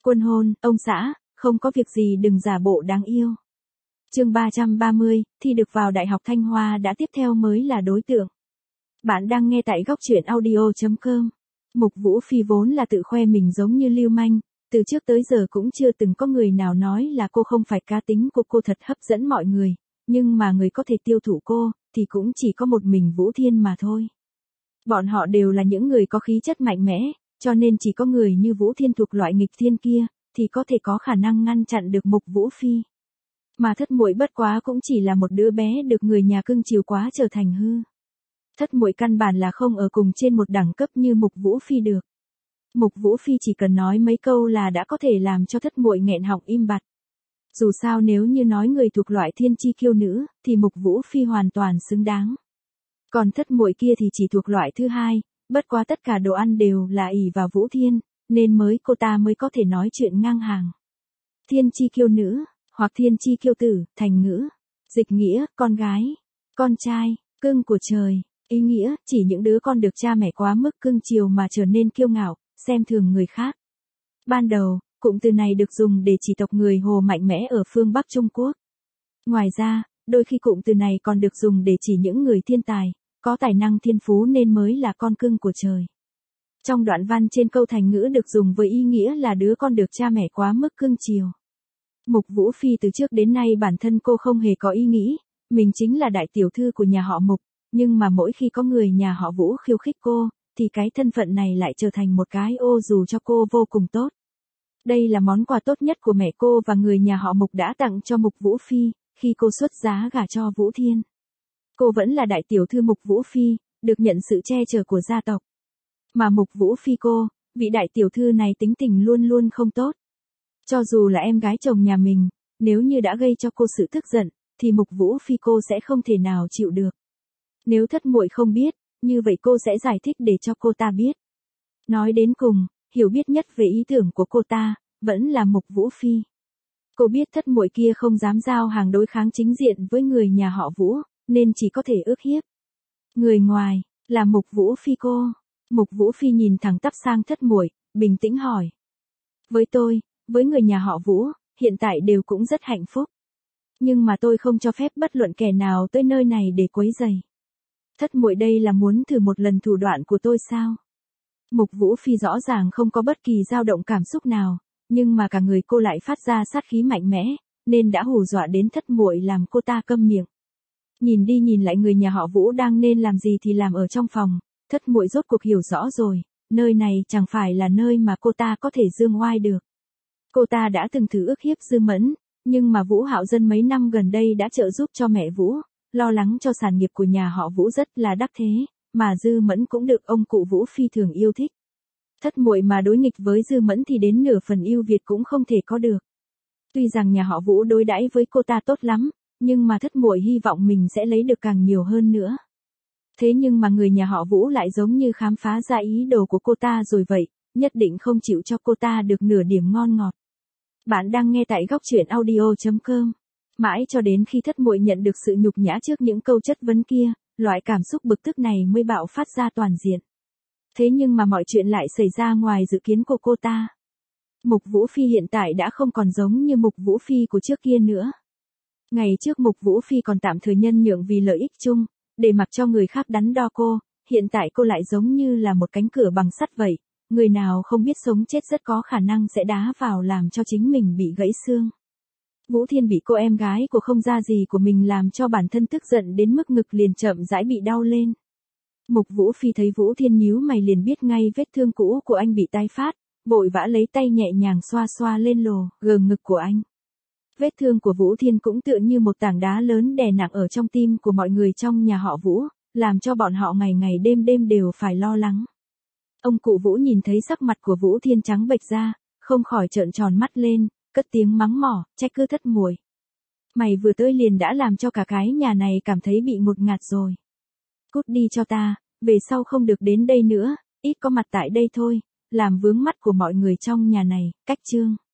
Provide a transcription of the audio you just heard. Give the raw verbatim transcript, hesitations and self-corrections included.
Quân hôn, ông xã, không có việc gì đừng giả bộ đáng yêu. Chương ba trăm ba mươi, thi được vào Đại học Thanh Hoa đã tiếp theo mới là đối tượng. Bạn đang nghe tại góc truyện audio chấm com. Mục Vũ Phi vốn là tự khoe mình giống như lưu manh, từ trước tới giờ cũng chưa từng có người nào nói là cô không phải cá tính của cô thật hấp dẫn mọi người, nhưng mà người có thể tiêu thụ cô, thì cũng chỉ có một mình Vũ Thiên mà thôi. Bọn họ đều là những người có khí chất mạnh mẽ, cho nên chỉ có người như Vũ Thiên thuộc loại nghịch thiên kia, thì có thể có khả năng ngăn chặn được Mục Vũ Phi. Mà Thất Muội bất quá cũng chỉ là một đứa bé được người nhà cưng chiều quá trở thành hư. Thất Muội căn bản là không ở cùng trên một đẳng cấp như Mục Vũ Phi được. Mục Vũ Phi chỉ cần nói mấy câu là đã có thể làm cho Thất Muội nghẹn họng im bặt. Dù sao nếu như nói người thuộc loại thiên chi kiêu nữ, thì Mục Vũ Phi hoàn toàn xứng đáng. Còn Thất Muội kia thì chỉ thuộc loại thứ hai, bất quá tất cả đồ ăn đều là ỷ vào Vũ Thiên, nên mới cô ta mới có thể nói chuyện ngang hàng. Thiên chi kiêu nữ, hoặc thiên chi kiêu tử, thành ngữ, dịch nghĩa, con gái, con trai, cưng của trời, ý nghĩa, chỉ những đứa con được cha mẹ quá mức cưng chiều mà trở nên kiêu ngạo, xem thường người khác. Ban đầu, cụm từ này được dùng để chỉ tộc người Hồ mạnh mẽ ở phương Bắc Trung Quốc. Ngoài ra, đôi khi cụm từ này còn được dùng để chỉ những người thiên tài, có tài năng thiên phú nên mới là con cưng của trời. Trong đoạn văn trên câu thành ngữ được dùng với ý nghĩa là đứa con được cha mẹ quá mức cưng chiều. Mục Vũ Phi từ trước đến nay bản thân cô không hề có ý nghĩ, mình chính là đại tiểu thư của nhà họ Mục, nhưng mà mỗi khi có người nhà họ Vũ khiêu khích cô, thì cái thân phận này lại trở thành một cái ô dù cho cô vô cùng tốt. Đây là món quà tốt nhất của mẹ cô và người nhà họ Mục đã tặng cho Mục Vũ Phi, khi cô xuất giá gả cho Vũ Thiên. Cô vẫn là đại tiểu thư Mục Vũ Phi, được nhận sự che chở của gia tộc. Mà Mục Vũ Phi cô, vị đại tiểu thư này tính tình luôn luôn không tốt. Cho dù là em gái chồng nhà mình, nếu như đã gây cho cô sự tức giận, thì Mục Vũ Phi cô sẽ không thể nào chịu được. Nếu Thất Muội không biết, như vậy cô sẽ giải thích để cho cô ta biết. Nói đến cùng, hiểu biết nhất về ý tưởng của cô ta, vẫn là Mục Vũ Phi. Cô biết Thất Muội kia không dám giao hàng đối kháng chính diện với người nhà họ Vũ, nên chỉ có thể ức hiếp. Người ngoài, là Mục Vũ Phi cô. Mục Vũ Phi nhìn thẳng tắp sang Thất Muội, bình tĩnh hỏi. Với tôi, với người nhà họ Vũ, hiện tại đều cũng rất hạnh phúc. Nhưng mà tôi không cho phép bất luận kẻ nào tới nơi này để quấy rầy. Thất Muội đây là muốn thử một lần thủ đoạn của tôi sao? Mục Vũ Phi rõ ràng không có bất kỳ dao động cảm xúc nào, nhưng mà cả người cô lại phát ra sát khí mạnh mẽ, nên đã hù dọa đến Thất Muội làm cô ta câm miệng. Nhìn đi nhìn lại người nhà họ Vũ đang nên làm gì thì làm ở trong phòng, Thất Muội rốt cuộc hiểu rõ rồi, nơi này chẳng phải là nơi mà cô ta có thể dương oai được. Cô ta đã từng thử ức hiếp Dư Mẫn, nhưng mà Vũ Hạo Dân mấy năm gần đây đã trợ giúp cho mẹ Vũ, lo lắng cho sản nghiệp của nhà họ Vũ rất là đắc thế, mà Dư Mẫn cũng được ông cụ Vũ phi thường yêu thích. Thất Muội mà đối nghịch với Dư Mẫn thì đến nửa phần ưu việt cũng không thể có được. Tuy rằng nhà họ Vũ đối đãi với cô ta tốt lắm, nhưng mà Thất Muội hy vọng mình sẽ lấy được càng nhiều hơn nữa. Thế nhưng mà người nhà họ Vũ lại giống như khám phá ra ý đồ của cô ta rồi vậy, nhất định không chịu cho cô ta được nửa điểm ngon ngọt. Bạn đang nghe tại góc truyện audio chấm com. Mãi cho đến khi Thất Muội nhận được sự nhục nhã trước những câu chất vấn kia, loại cảm xúc bực tức này mới bạo phát ra toàn diện. Thế nhưng mà mọi chuyện lại xảy ra ngoài dự kiến của cô ta. Mục Vũ Phi hiện tại đã không còn giống như Mục Vũ Phi của trước kia nữa. Ngày trước Mục Vũ Phi còn tạm thời nhân nhượng vì lợi ích chung, để mặc cho người khác đắn đo cô, hiện tại cô lại giống như là một cánh cửa bằng sắt vậy, người nào không biết sống chết rất có khả năng sẽ đá vào làm cho chính mình bị gãy xương. Vũ Thiên bị cô em gái của không ra gì của mình làm cho bản thân tức giận đến mức ngực liền chậm rãi bị đau lên. Mục Vũ Phi thấy Vũ Thiên nhíu mày liền biết ngay vết thương cũ của anh bị tái phát, vội vã lấy tay nhẹ nhàng xoa xoa lên lồ, gờ ngực của anh. Vết thương của Vũ Thiên cũng tựa như một tảng đá lớn đè nặng ở trong tim của mọi người trong nhà họ Vũ, làm cho bọn họ ngày ngày đêm đêm đều phải lo lắng. Ông cụ Vũ nhìn thấy sắc mặt của Vũ Thiên trắng bệch ra, không khỏi trợn tròn mắt lên, cất tiếng mắng mỏ, trách cứ Thất Muội. Mày vừa tới liền đã làm cho cả cái nhà này cảm thấy bị ngột ngạt rồi. Cút đi cho ta, về sau không được đến đây nữa, ít có mặt tại đây thôi, làm vướng mắt của mọi người trong nhà này, cách chương.